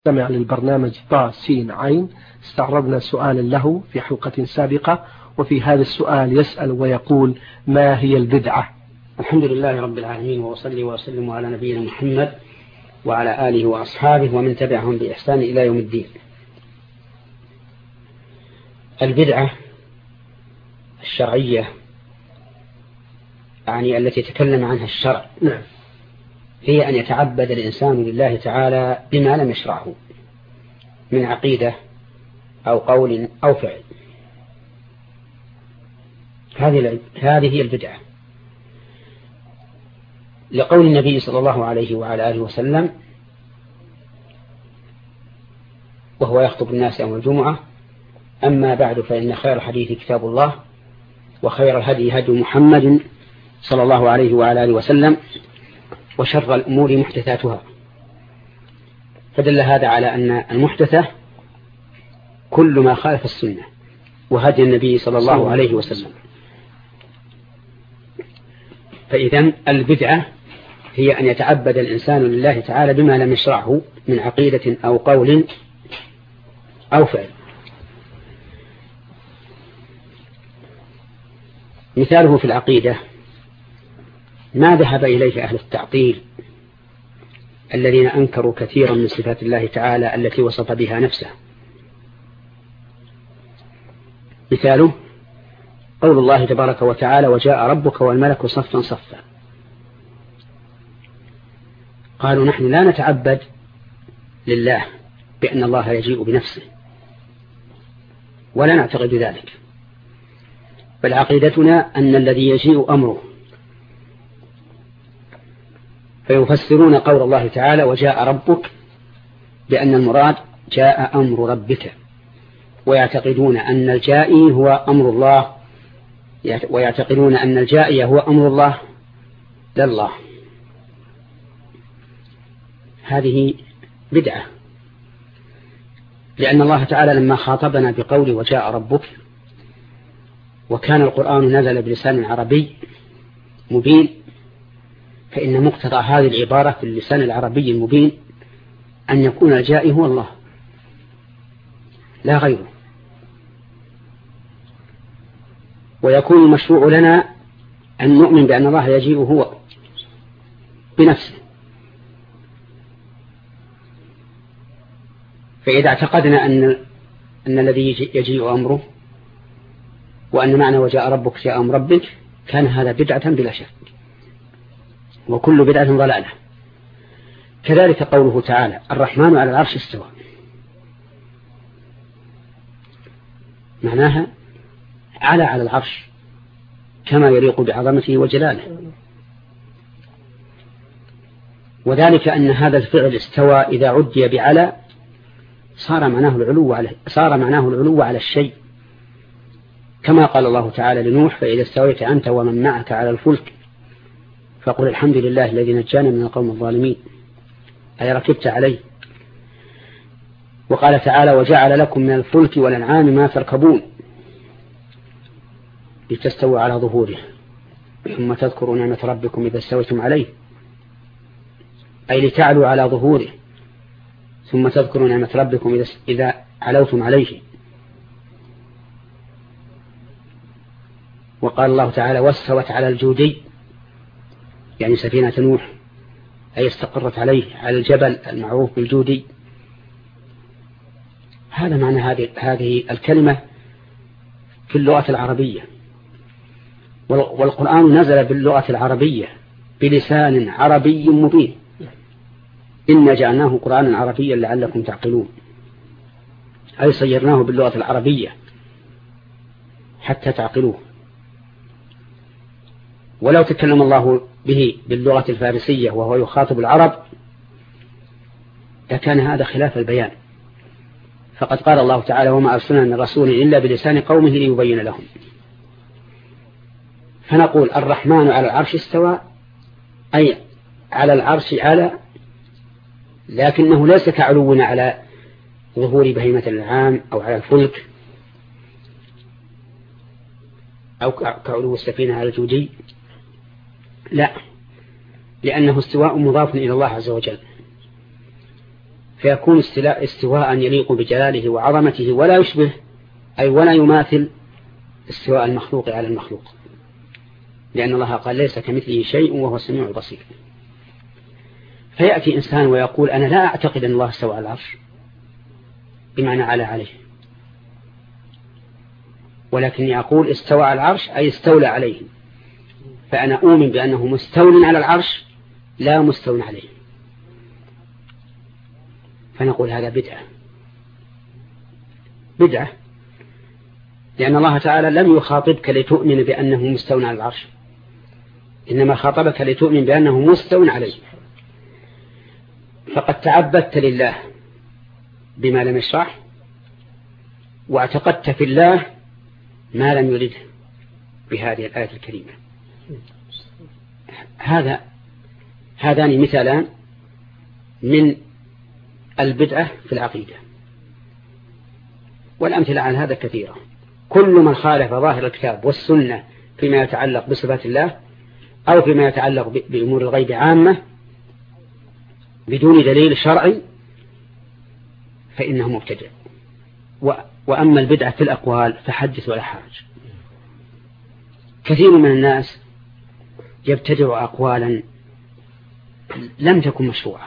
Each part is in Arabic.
استمع للبرنامج طا سين عين. استعرضنا سؤالا له في حلقة سابقة، وفي هذا السؤال يسأل ويقول: ما هي البدعة؟ الحمد لله رب العالمين، وأصلي وأسلم على نبينا محمد وعلى آله وأصحابه ومن تبعهم بإحسان إلى يوم الدين. البدعة الشرعية يعني التي تكلم عنها الشرع هي أن يتعبد الإنسان لله تعالى بما لم يشرعه من عقيدة أو قول أو فعل. هذه هي البدعة، لقول النبي صلى الله عليه وعلى آله وسلم وهو يخطب الناس يوم الجمعة: أما بعد فإن خير الحديث كتاب الله، وخير الهدي هدي محمد صلى الله عليه وعلى آله وسلم، وشر الأمور محدثاتها. فدل هذا على أن المحدثة كل ما خالف السنة وهدي النبي صلى الله عليه وسلم. فإذن البدعة هي أن يتعبد الإنسان لله تعالى بما لم يشرعه من عقيدة أو قول أو فعل. مثاله في العقيدة ما ذهب إليه أهل التعطيل الذين أنكروا كثيرا من صفات الله تعالى التي وصف بها نفسه. مثاله قول الله تبارك وتعالى: وجاء ربك والملك صفا صفا. قالوا: نحن لا نتعبد لله بأن الله يجيء بنفسه، ولا نعتقد ذلك، بل عقيدتنا أن الذي يجيء أمره. فيفسرون قول الله تعالى: وجاء ربك بأن المراد جاء أمر ربك، ويعتقدون أن الجائي هو أمر الله، ويعتقدون أن الجائي هو أمر الله لا الله. هذه بدعة، لأن الله تعالى لما خاطبنا بقوله وجاء ربك، وكان القرآن نزل بلسان عربي مبين، فإن مقتضى هذه العبارة في اللسان العربي المبين أن يكون الجائي هو الله لا غيره، ويكون المشروع لنا أن نؤمن بأن الله يجيء هو بنفسه. فإذا اعتقدنا أن الذي يجيء أمره، وأن معنى وجاء ربك جاء أمر ربك، كان هذا بدعة بلا شك، وكل بدعة ضلالة. كذلك قوله تعالى: الرحمن على العرش استوى، معناها على العرش كما يليق بعظمته وجلاله. وذلك أن هذا الفعل استوى إذا عدي بعلى صار معناه العلو على الشيء، كما قال الله تعالى لنوح: فإذا استويت أنت ومن معك على الفلك فقل الحمد لله الذي نجانا من القوم الظالمين، أي ركبت عليه. وقال تعالى: وجعل لكم من الفلك والأنعام ما تركبون لتستووا على ظهوره ثم تذكروا نعمة ربكم إذا استويتم عليه، أي لتعلوا على ظهوره ثم تذكروا نعمة ربكم إذا علوتم عليه. وقال الله تعالى: واستوت على الجودي، يعني سفينة نوح، أي استقرت عليه على الجبل المعروف بالجودي. هذا معنى هذه الكلمة في اللغة العربية. والقرآن نزل باللغة العربية بلسان عربي مبين. إنا جعلناه قرآنا عربيا لعلكم تعقلون، أي صيرناه باللغة العربية حتى تعقلوه. ولو تكلم الله به باللغة الفارسية وهو يخاطب العرب لكان هذا خلاف البيان، فقد قال الله تعالى: وما أرسلنا من رسول إلا بلسان قومه ليبين لهم. فنقول: الرحمن على العرش استوى، أي على العرش على، لكنه ليس كعلونا على ظهور بهيمة الأنعام أو على الفلك أو كعلو السفينة على الجودي، لا، لأنه استواء مضاف إلى الله عز وجل. فيكون استواء يليق بجلاله وعظمته ولا يشبه أي ولا يماثل استواء المخلوق على المخلوق، لأن الله قال ليس كمثله شيء وهو السميع البصير. فيأتي إنسان ويقول أنا لا أعتقد أن الله استوى على العرش بمعنى عليه، ولكني أقول استوى على العرش أي استولى عليه، فأنا أؤمن بأنه مستول على العرش لا مستول عليه، فنقول هذا بدعة، لأن الله تعالى لم يخاطبك لتؤمن بأنه مستول على العرش، إنما خاطبك لتؤمن بأنه مستول عليه. فقد تعبدت لله بما لم يشرح، واعتقدت في الله ما لم يرده بهذه الآية الكريمة. هذان مثالان من البدعة في العقيدة، والأمثلة عن هذا كثيرة. كل من خالف ظاهر الكتاب والسنة فيما يتعلق بصفات الله أو فيما يتعلق بأمور الغيب عامة بدون دليل شرعي فإنه مبتدع. وأما البدعة في الأقوال فحدث ولا حرج. كثير من الناس يبتدع أقوالا لم تكن مشروعة،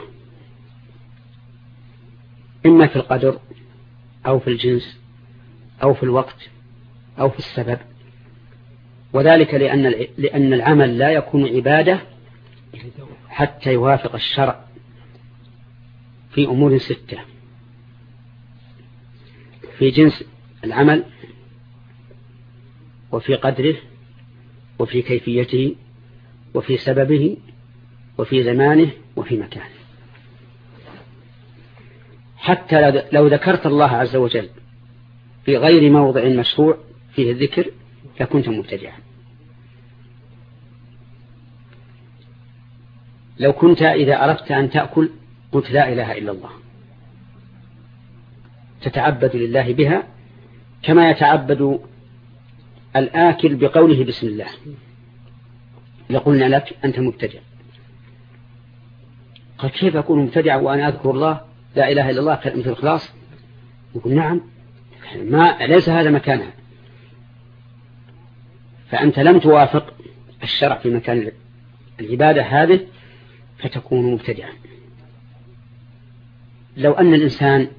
إما في القدر أو في الجنس أو في الوقت أو في السبب، وذلك لأن العمل لا يكون عبادة حتى يوافق الشرع في أمور 6: في جنس العمل، وفي قدره، وفي كيفيته، وفي سببه، وفي زمانه، وفي مكانه. حتى لو ذكرت الله عز وجل في غير موضع مشروع فيه الذكر لكنت مبتدعا. لو كنت إذا أردت أن تأكل قلت لا إله إلا الله، تتعبد لله بها كما يتعبد الآكل بقوله بسم الله، لقلنا لك أنت مبتدع. قال كيف أكون مبتدعا وأنا أذكر الله لا إله إلا الله مثل الخلاص؟ يقول نعم، ليس هذا مكانها، فأنت لم توافق الشرع في مكان العبادة هذه فتكون مبتدعا. لو أن الإنسان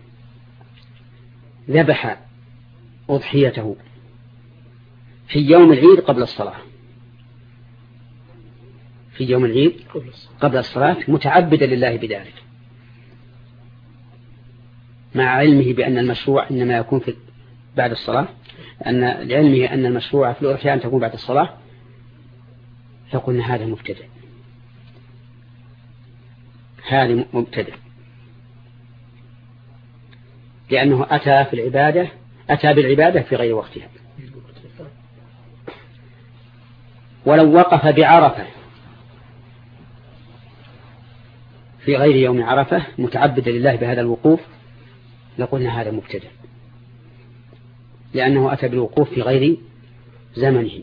ذبح أضحيته في يوم العيد قبل الصلاة، في يوم العيد قبل الصلاة متعبدا لله بذلك، مع علمه بأن المشروع إنما يكون بعد الصلاة، لعلمه أن المشروع في الأضحية أن تكون بعد الصلاة، فقلنا هذا مبتدع، هذا مبتدع، لأنه أتى بالعبادة في غير وقتها. ولو وقف بعرفة في غير يوم عرفة متعبدا لله بهذا الوقوف لقلنا هذا مبتدع، لأنه أتى بالوقوف في غير زمنه.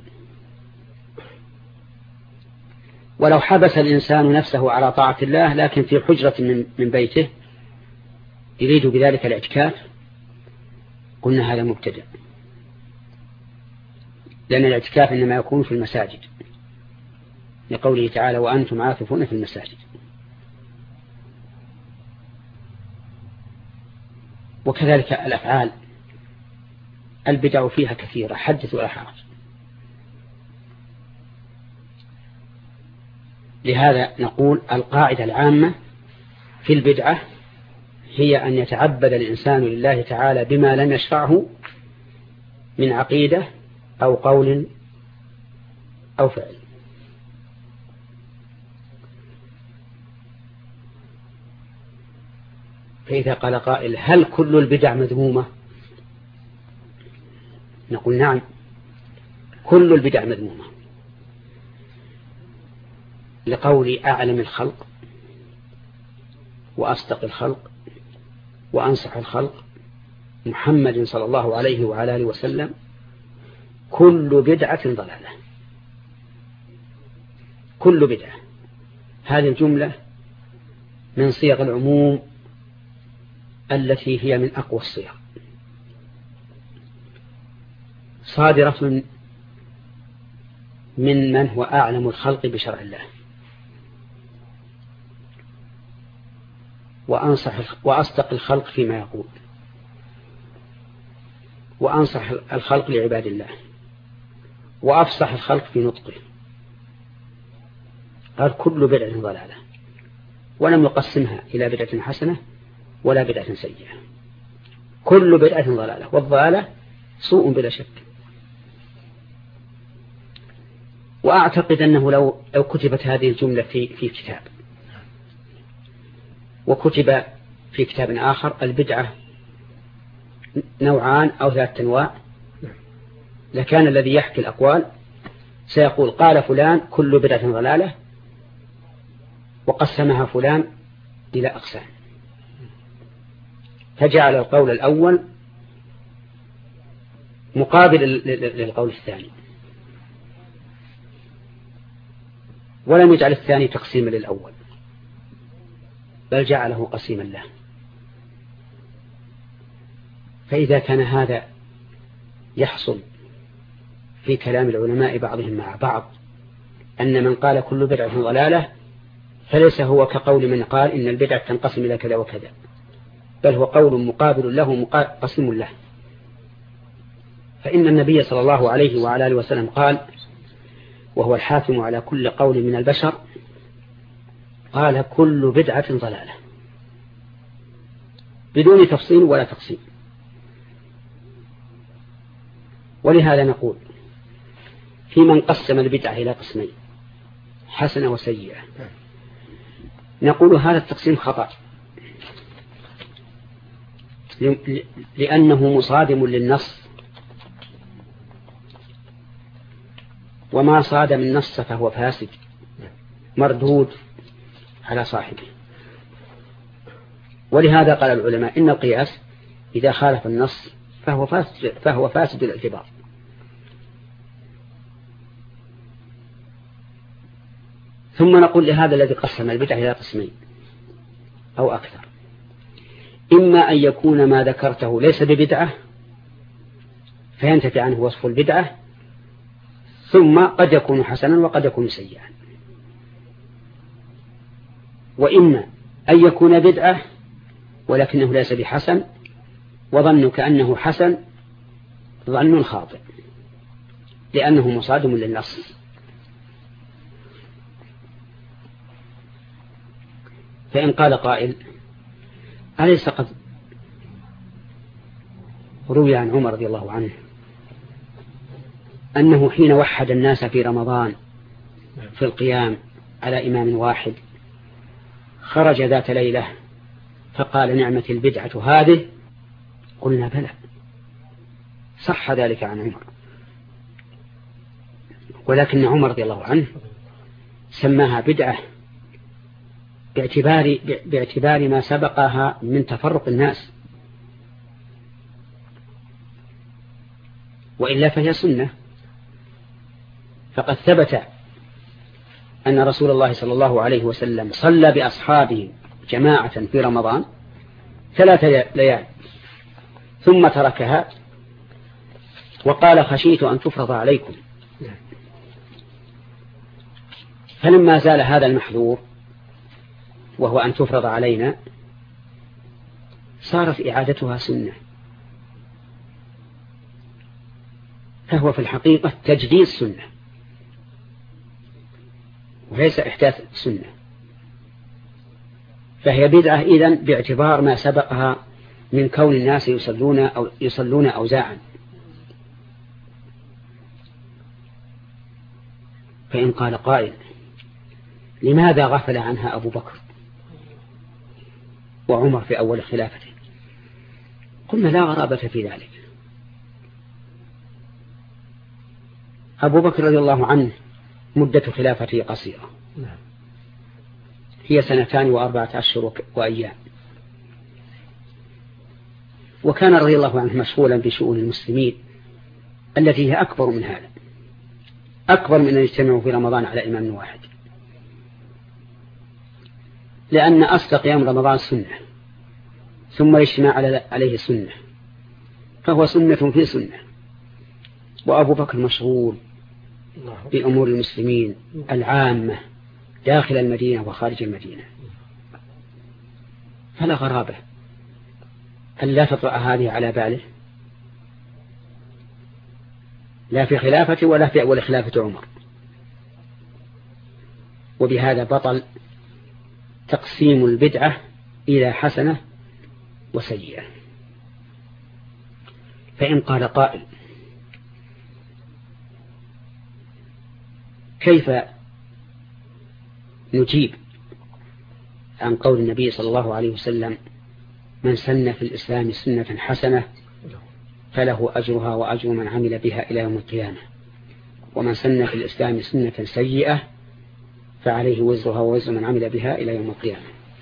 ولو حبس الإنسان نفسه على طاعة الله لكن في حجرة من بيته يريد بذلك الاعتكاف قلنا هذا مبتدع، لأن الاعتكاف إنما يكون في المساجد، لقوله تعالى وأنتم عاكفون في المساجد. وكذلك الأفعال البدع فيها كثيرة حدث ولا حرج. لهذا نقول القاعدة العامة في البدعة هي أن يتعبد الإنسان لله تعالى بما لم يشرعه من عقيدة أو قول أو فعل. فإذا قال قائل هل كل البدع مذمومة؟ نقول نعم، كل البدع مذمومة، لقول أعلم الخلق وأصدق الخلق وأنصح الخلق محمد صلى الله عليه وعلى آله وسلم كل بدعة ضلالة. كل بدعة، هذه الجملة من صيغ العموم التي هي من أقوى الصيغ صادرة من هو أعلم الخلق بشرع الله وأصدق الخلق فيما يقول وأنصح الخلق لعباد الله وأفصح الخلق في نطقه. قال كل بدعة ضلالة، ولم يقسمها إلى بدعة حسنة ولا بدعة سيئة، كل بدعة ضلالة، والضلالة سوء بلا شك. وأعتقد أنه لو كتبت هذه الجملة في كتاب وكتب في كتاب آخر البدعة نوعان أو 3 أنواع، لكان الذي يحكي الأقوال سيقول قال فلان كل بدعة ضلالة، وقسمها فلان إلى أقسام، فجعل القول الأول مقابل للقول الثاني، ولم يجعل الثاني تقسيما للأول، بل جعله قسيما له. فإذا كان هذا يحصل في كلام العلماء بعضهم مع بعض أن من قال كل بدعة ضلالة فليس هو كقول من قال إن البدعة تنقسم إلى كذا وكذا، بل هو قول مقابل له قسيم له. فإن النبي صلى الله عليه وعلى آله وسلم قال وهو الحاكم على كل قول من البشر، قال كل بدعة ضلالة بدون تفصيل ولا تقسيم. ولهذا نقول في من قسم البدعة إلى قسمين حسنة وسيئة، نقول هذا التقسيم خطأ، لأنه مصادم للنص، وما صادم النص فهو فاسد مردود على صاحبه. ولهذا قال العلماء إن القياس إذا خالف النص فهو فاسد الاعتبار. ثم نقول لهذا الذي قسم البدعة إلى قسمين أو أكثر، إما أن يكون ما ذكرته ليس ببدعة فينتفي عنه وصف البدعة، ثم قد يكون حسنا وقد يكون سيئا، وإما أن يكون بدعة ولكنه ليس بحسن، وظنك أنه حسن ظن خاطئ لأنه مصادم للنص. فإن قال قائل أليس قد روي عن عمر رضي الله عنه أنه حين وحد الناس في رمضان في القيام على إمام واحد خرج ذات ليلة فقال نعمة البدعة هذه؟ قلنا بلى، صح ذلك عن عمر، ولكن عمر رضي الله عنه سماها بدعة باعتبار ما سبقها من تفرق الناس، وإلا فهي سنة. فقد ثبت أن رسول الله صلى الله عليه وسلم صلى بأصحابه جماعة في رمضان 3 ليال ثم تركها وقال خشيت أن تفرض عليكم، فلما زال هذا المحذور وهو أن تفرض علينا صارت إعادتها سنة، فهو في الحقيقة تجديد سنة وليس إحداث سنة، فهي بدعة إذن باعتبار ما سبقها من كون الناس يصلون أوزاعا. فإن قال قائل لماذا غفل عنها أبو بكر وعمر في أول خلافته؟ قلنا لا غرابة في ذلك. أبو بكر رضي الله عنه مدة خلافته قصيرة، هي 2 و4 أشهر وأيام، وكان رضي الله عنه مشغولا بشؤون المسلمين التي هي أكبر من هذا، أكبر من أن يجتمعوا في رمضان على إمام واحد، لأن أصل قيام رمضان ثم يجتمع عليه سنة فهو سنة في سنة. وأبو بكر مشغول بأمور المسلمين العامة داخل المدينة وخارج المدينة، فلا غرابة أن لا تطرأ هذه على باله لا في خلافة ولا خلافة عمر. وبهذا بطل تقسيم البدعة إلى حسنة وسيئة. فإن قال قائل كيف نجيب عن قول النبي صلى الله عليه وسلم من سن في الإسلام سنة حسنة فله أجرها وأجر من عمل بها إلى يوم القيامة، ومن سن في الإسلام سنة سيئة فعليه وزرها ووزر من عمل بها إلى يوم القيامة؟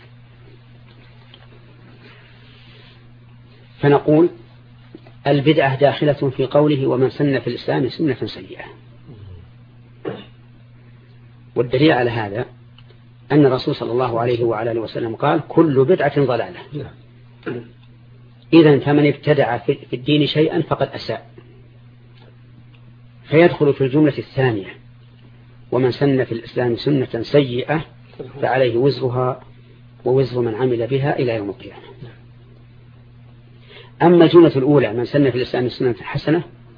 فنقول البدعة داخلة في قوله ومن سن في الإسلام سنة سيئة. والدليل على هذا أن الرسول صلى الله عليه وعلى آله وسلم قال كل بدعة ضلالة. إذن فمن ابتدع في الدين شيئا فقد أساء، فيدخل في الجملة الثانية ومن سن في الإسلام سنة سيئة فعليه وزرها ووزر من عمل بها إلى يوم القيامة. أما الجملة الأولى من سن في الإسلام سنة حسنة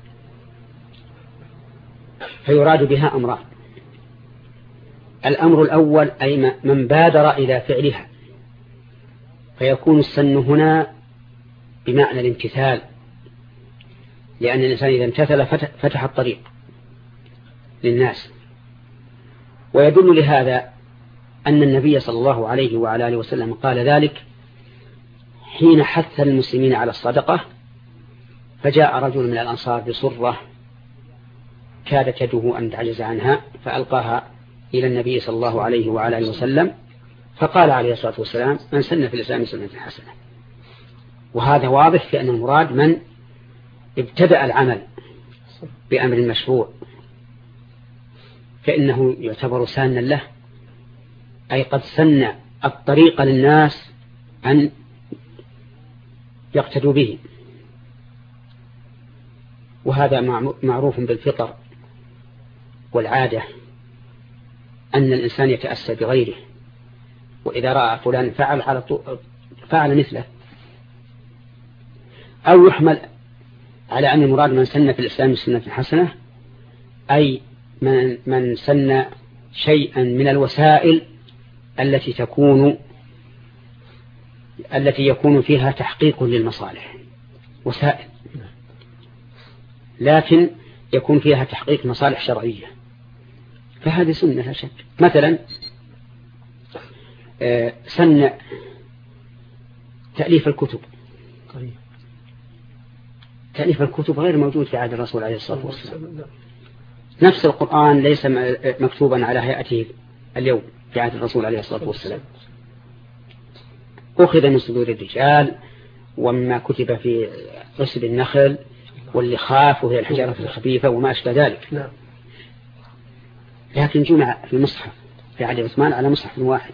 فيراد بها أمران. الأمر الأول أي من بادر إلى فعلها، فيكون السن هنا بمعنى الامتثال، لأن الإنسان إذا امتثل فتح الطريق للناس. ويدل لهذا أن النبي صلى الله عليه وعلى آله وسلم قال ذلك حين حث المسلمين على الصدقة، فجاء رجل من الأنصار بصرة كادت يده أن تعجز عنها فألقاها إلى النبي صلى الله عليه وعلى آله وسلم، فقال عليه الصلاة والسلام من سن في الإسلام سنة حسنة. وهذا واضح في أن المراد من ابتدأ العمل بأمر مشروع فإنه يعتبر سانا له، أي قد سن الطريق للناس أن يقتدوا به. وهذا معروف بالفطر والعادة أن الإنسان يتأسى بغيره، وإذا رأى فلان فعل مثله. أو يحمل على أن المراد من سن في الإسلام سنة حسنة أي من سن شيئا من الوسائل التي يكون فيها تحقيق للمصالح، وسائل لكن يكون فيها تحقيق مصالح شرعية، فهذه سنة لا شك. مثلا سن تأليف الكتب. تأليف الكتب غير موجود في عهد الرسول عليه الصلاة والسلام. نفس القرآن ليس مكتوبا على هيئته اليوم في عهد الرسول عليه الصلاة والسلام، أخذ من صدور الرجال وما كتب في عصب النخل واللخاف وهي الحجارة الخفيفة وما أشبه ذلك، لكن جمع في المصحف في عهد عثمان على مصحف واحد.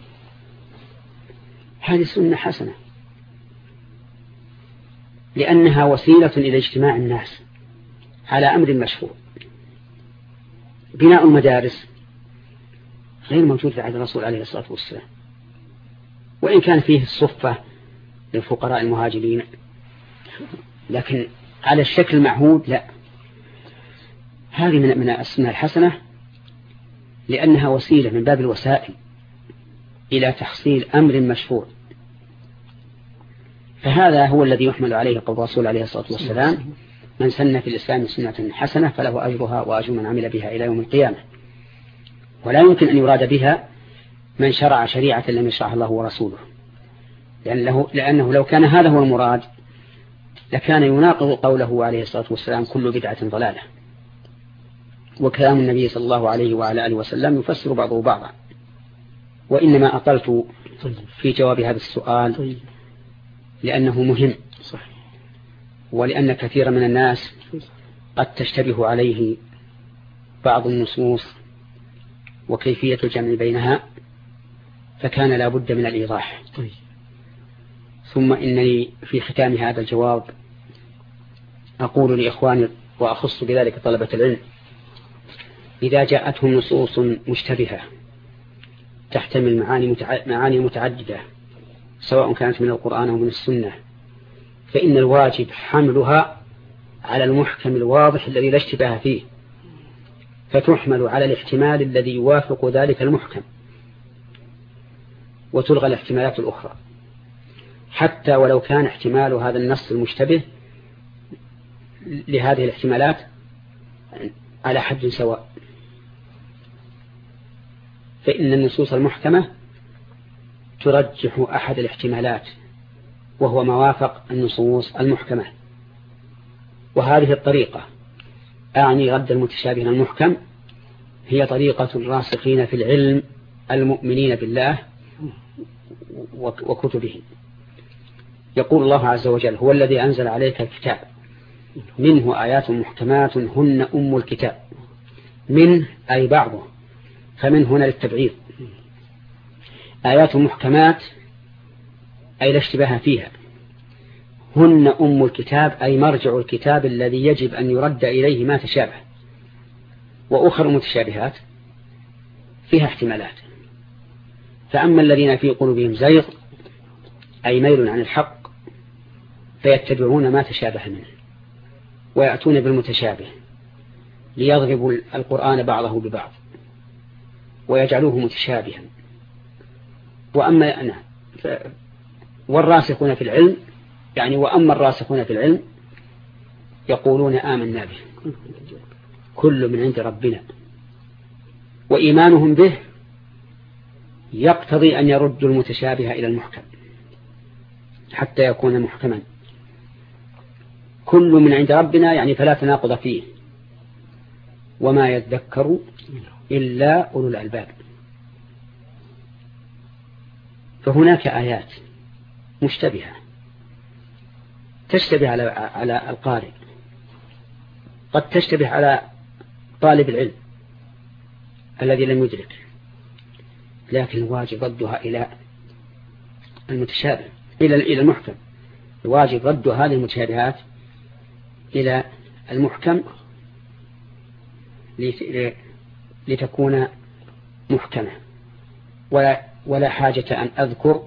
هذه سنة حسنة لأنها وسيلة إلى اجتماع الناس على أمر مشروع. بناء المدارس غير موجود في عهد الرسول عليه الصلاة والسلام، وإن كان فيه الصفة للفقراء المهاجرين، لكن على الشكل المعهود لا. هذه من السنة الحسنة لأنها وسيلة من باب الوسائل إلى تحصيل أمر مشروع. فهذا هو الذي يحمل عليه قول الرسول عليه الصلاة والسلام من سن في الإسلام سنة حسنة فله أجرها وأجر من عمل بها إلى يوم القيامة. ولا يمكن أن يراد بها من شرع شريعة لم يشرعها الله ورسوله، لأنه لو كان هذا هو المراد لكان يناقض قوله عليه الصلاة والسلام كل بدعة ضلالة. وكلام النبي صلى الله عليه وعلى آله وسلم يفسر بعضه بعضا. وإنما أطلت في جواب هذا السؤال لأنه مهم، ولأن كثير من الناس قد تشتبه عليه بعض النصوص وكيفية الجمع بينها، فكان لا بد من الإيضاح. ثم إنني في ختام هذا الجواب أقول لإخواني وأخص بذلك طلبة العلم: إذا جاءتهم نصوص مشتبهة تحتمل معاني متعددة سواء كانت من القرآن أو من السنة، فإن الواجب حملها على المحكم الواضح الذي لا اشتباه فيه، فتحمل على الاحتمال الذي يوافق ذلك المحكم، وتلغى الاحتمالات الأخرى، حتى ولو كان احتمال هذا النص المشتبه لهذه الاحتمالات على حد سواء. فإن النصوص المحكمة ترجح أحد الاحتمالات وهو ما وافق النصوص المحكمة، وهذه الطريقة أعني رد المتشابه المحكم هي طريقة الراسخين في العلم المؤمنين بالله وكتبه. يقول الله عز وجل: هو الذي أنزل عليك الكتاب منه آيات محكمات هن أم الكتاب. منه أي بعضه، فمن هنا للتبعيض. آيات محكمات أي لا اشتباه فيها، هن أم الكتاب أي مرجع الكتاب الذي يجب أن يرد إليه ما تشابه. وأخر متشابهات فيها احتمالات، فأما الذين في قلوبهم زيغ أي ميل عن الحق فيتبعون ما تشابه منه ويأتون بالمتشابه ليضربوا القرآن بعضه ببعض ويجعلوه متشابها. وأما والراسخون في العلم يعني وأما الراسخون في العلم يقولون آمنا به كل من عند ربنا، وإيمانهم به يقتضي أن يردوا المتشابه إلى المحكم حتى يكون محكما. كل من عند ربنا يعني فلا تناقض فيه، وما يذكر إلا أولو الألباب. فهناك آيات مشتبهة تشتبه على القارئ، قد تشتبه على طالب العلم الذي لم يدرك، لكن الواجب ردها إلى المتشابه إلى المحكم. الواجب رد هذه المتشابهات إلى المحكم لتكون محكمة. ولا حاجة أن أذكر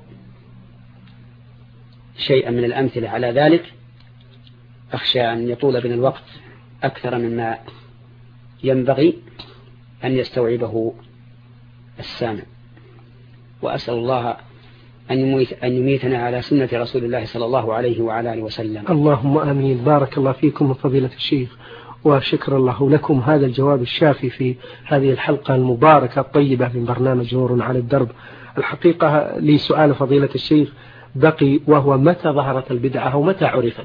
شيئا من الأمثلة على ذلك، أخشى أن يطول بنا الوقت أكثر مما ينبغي أن يستوعبه السامع. وأسأل الله أن يميتنا على سنة رسول الله صلى الله عليه وعلى آله وسلم. اللهم آمين. بارك الله فيكم فضيلة الشيخ، وشكر الله لكم هذا الجواب الشافي في هذه الحلقة المباركة الطيبة من برنامج نور على الدرب. الحقيقة لي سؤال فضيلة الشيخ بقي، وهو متى ظهرت البدعة ومتى عرفت؟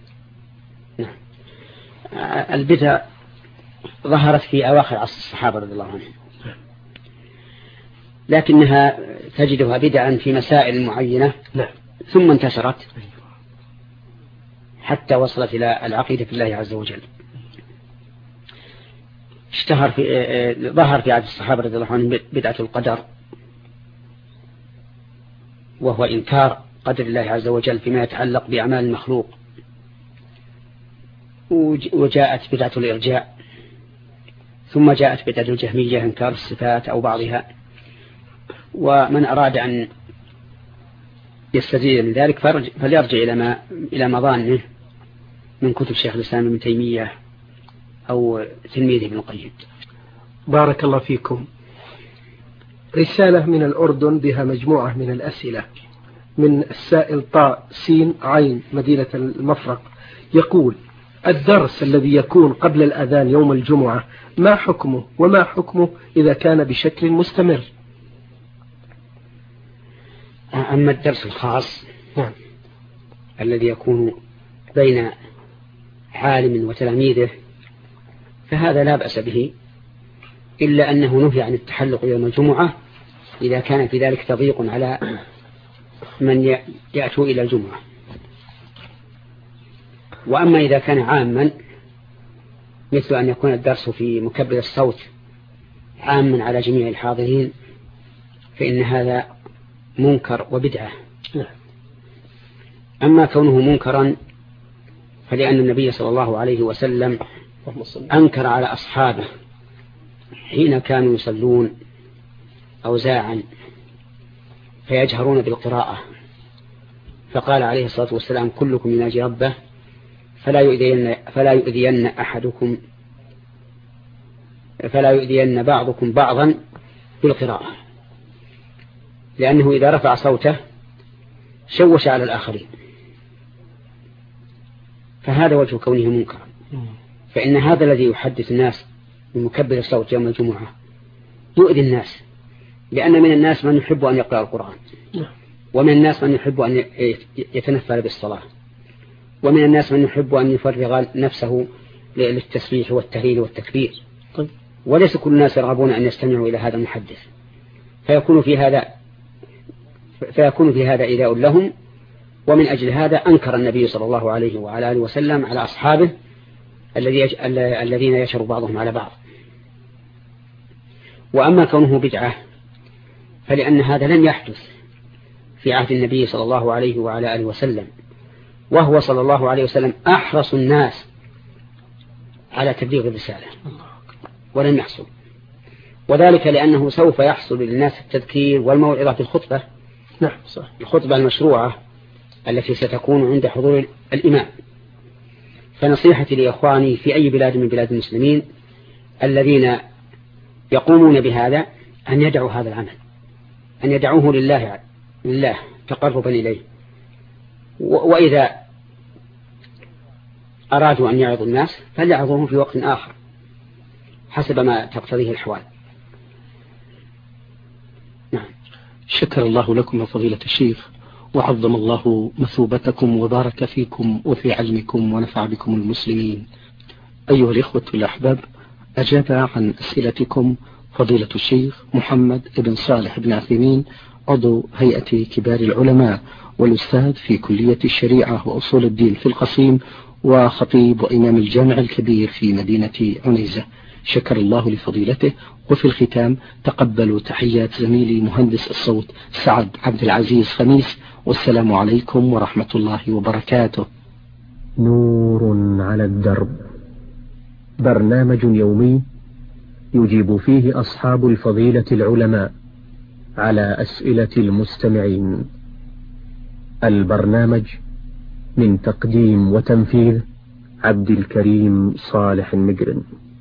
البدع ظهرت في أواخر عصر الصحابة رضي الله عنهم، لكنها تجدها بدعا في مسائل معينة ثم انتشرت حتى وصلت إلى العقيدة في الله عز وجل. ظهر في عهد الصحابة رضي الله عنهم بدعة القدر، وهو إنكار قدر الله عز وجل فيما يتعلق بأعمال المخلوق. وجاءت بدعة الإرجاء، ثم جاءت بدعة الجهمية إنكار الصفات أو بعضها. ومن أراد أن يستزيد من ذلك فليرجع إلى مظانه من كتب شيخ الإسلام ابن تيمية أو تلميذه ابن القيم. بارك الله فيكم. رسالة من الأردن بها مجموعة من الأسئلة من السائل طاء سين عين مدينة المفرق، يقول: الدرس الذي يكون قبل الأذان يوم الجمعة ما حكمه، وما حكمه إذا كان بشكل مستمر؟ أما الدرس الخاص الذي يكون بين عالم وتلاميذه فهذا لا بأس به، إلا أنه نهي عن التحلق يوم الجمعة إذا كان في ذلك تضييق على من يأتوا إلى الجمعة. وأما إذا كان عاما مثل أن يكون الدرس في مكبر الصوت عاما على جميع الحاضرين فإن هذا منكر وبدعة. أما كونه منكرا فلأن النبي صلى الله عليه وسلم أنكر على أصحابه حين كانوا يصلون أوزاعا فيجهرون بالقراءة، فقال عليه الصلاة والسلام: كلكم يناجي ربه فلا يؤذين بعضكم بعضا بالقراءة، لأنه إذا رفع صوته شوش على الآخرين، فهذا وجه كونه منكرا. فإن هذا الذي يحدث الناس بمكبر الصوت يوم الجمعة يؤذي الناس، لأن من الناس من يحب أن يقرأ القرآن، ومن الناس من يحب أن يتنفل بالصلاة، ومن الناس من يحب أن يفرغ نفسه للتسبيح والتهليل والتكبير، وليس كل الناس يرغبون أن يستمعوا إلى هذا المحدث، فيكون في هذا إيذاء لهم. ومن أجل هذا أنكر النبي صلى الله عليه وعلى آله وسلم على أصحابه الذين يشر بعضهم على بعض. وأما كونه بدعة فلأن هذا لم يحدث في عهد النبي صلى الله عليه وعلى آله وسلم، وهو صلى الله عليه وسلم أحرص الناس على تبليغ الرسالة ولم يحصل، وذلك لأنه سوف يحصل للناس التذكير والموعظة في الخطبة، الخطبة المشروعة التي ستكون عند حضور الإمام. فنصيحتي لإخواني في أي بلاد من بلاد المسلمين الذين يقومون بهذا أن يدعوا هذا العمل، أن يدعوه لله تقربا إليه، وإذا أرادوا أن يعظوا الناس فليعظوهم في وقت آخر حسب ما تقتضيه الحوال. نعم. شكر الله لكم يا فضيلة الشيخ، وعظم الله مثوبتكم وبارك فيكم وفي علمكم ونفع بكم المسلمين. أيها الإخوة الأحباب، أجاب عن أسئلتكم فضيلة الشيخ محمد بن صالح بن عثيمين، عضو هيئة كبار العلماء والأستاذ في كلية الشريعة وأصول الدين في القصيم، وخطيب وإمام الجامع الكبير في مدينة عنيزة. شكر الله لفضيلته. وفي الختام تقبلوا تحيات زميلي مهندس الصوت سعد عبد العزيز خميس، والسلام عليكم ورحمة الله وبركاته. نور على الدرب، برنامج يومي يجيب فيه أصحاب الفضيلة العلماء على أسئلة المستمعين. البرنامج من تقديم وتنفيذ عبد الكريم صالح المجرم.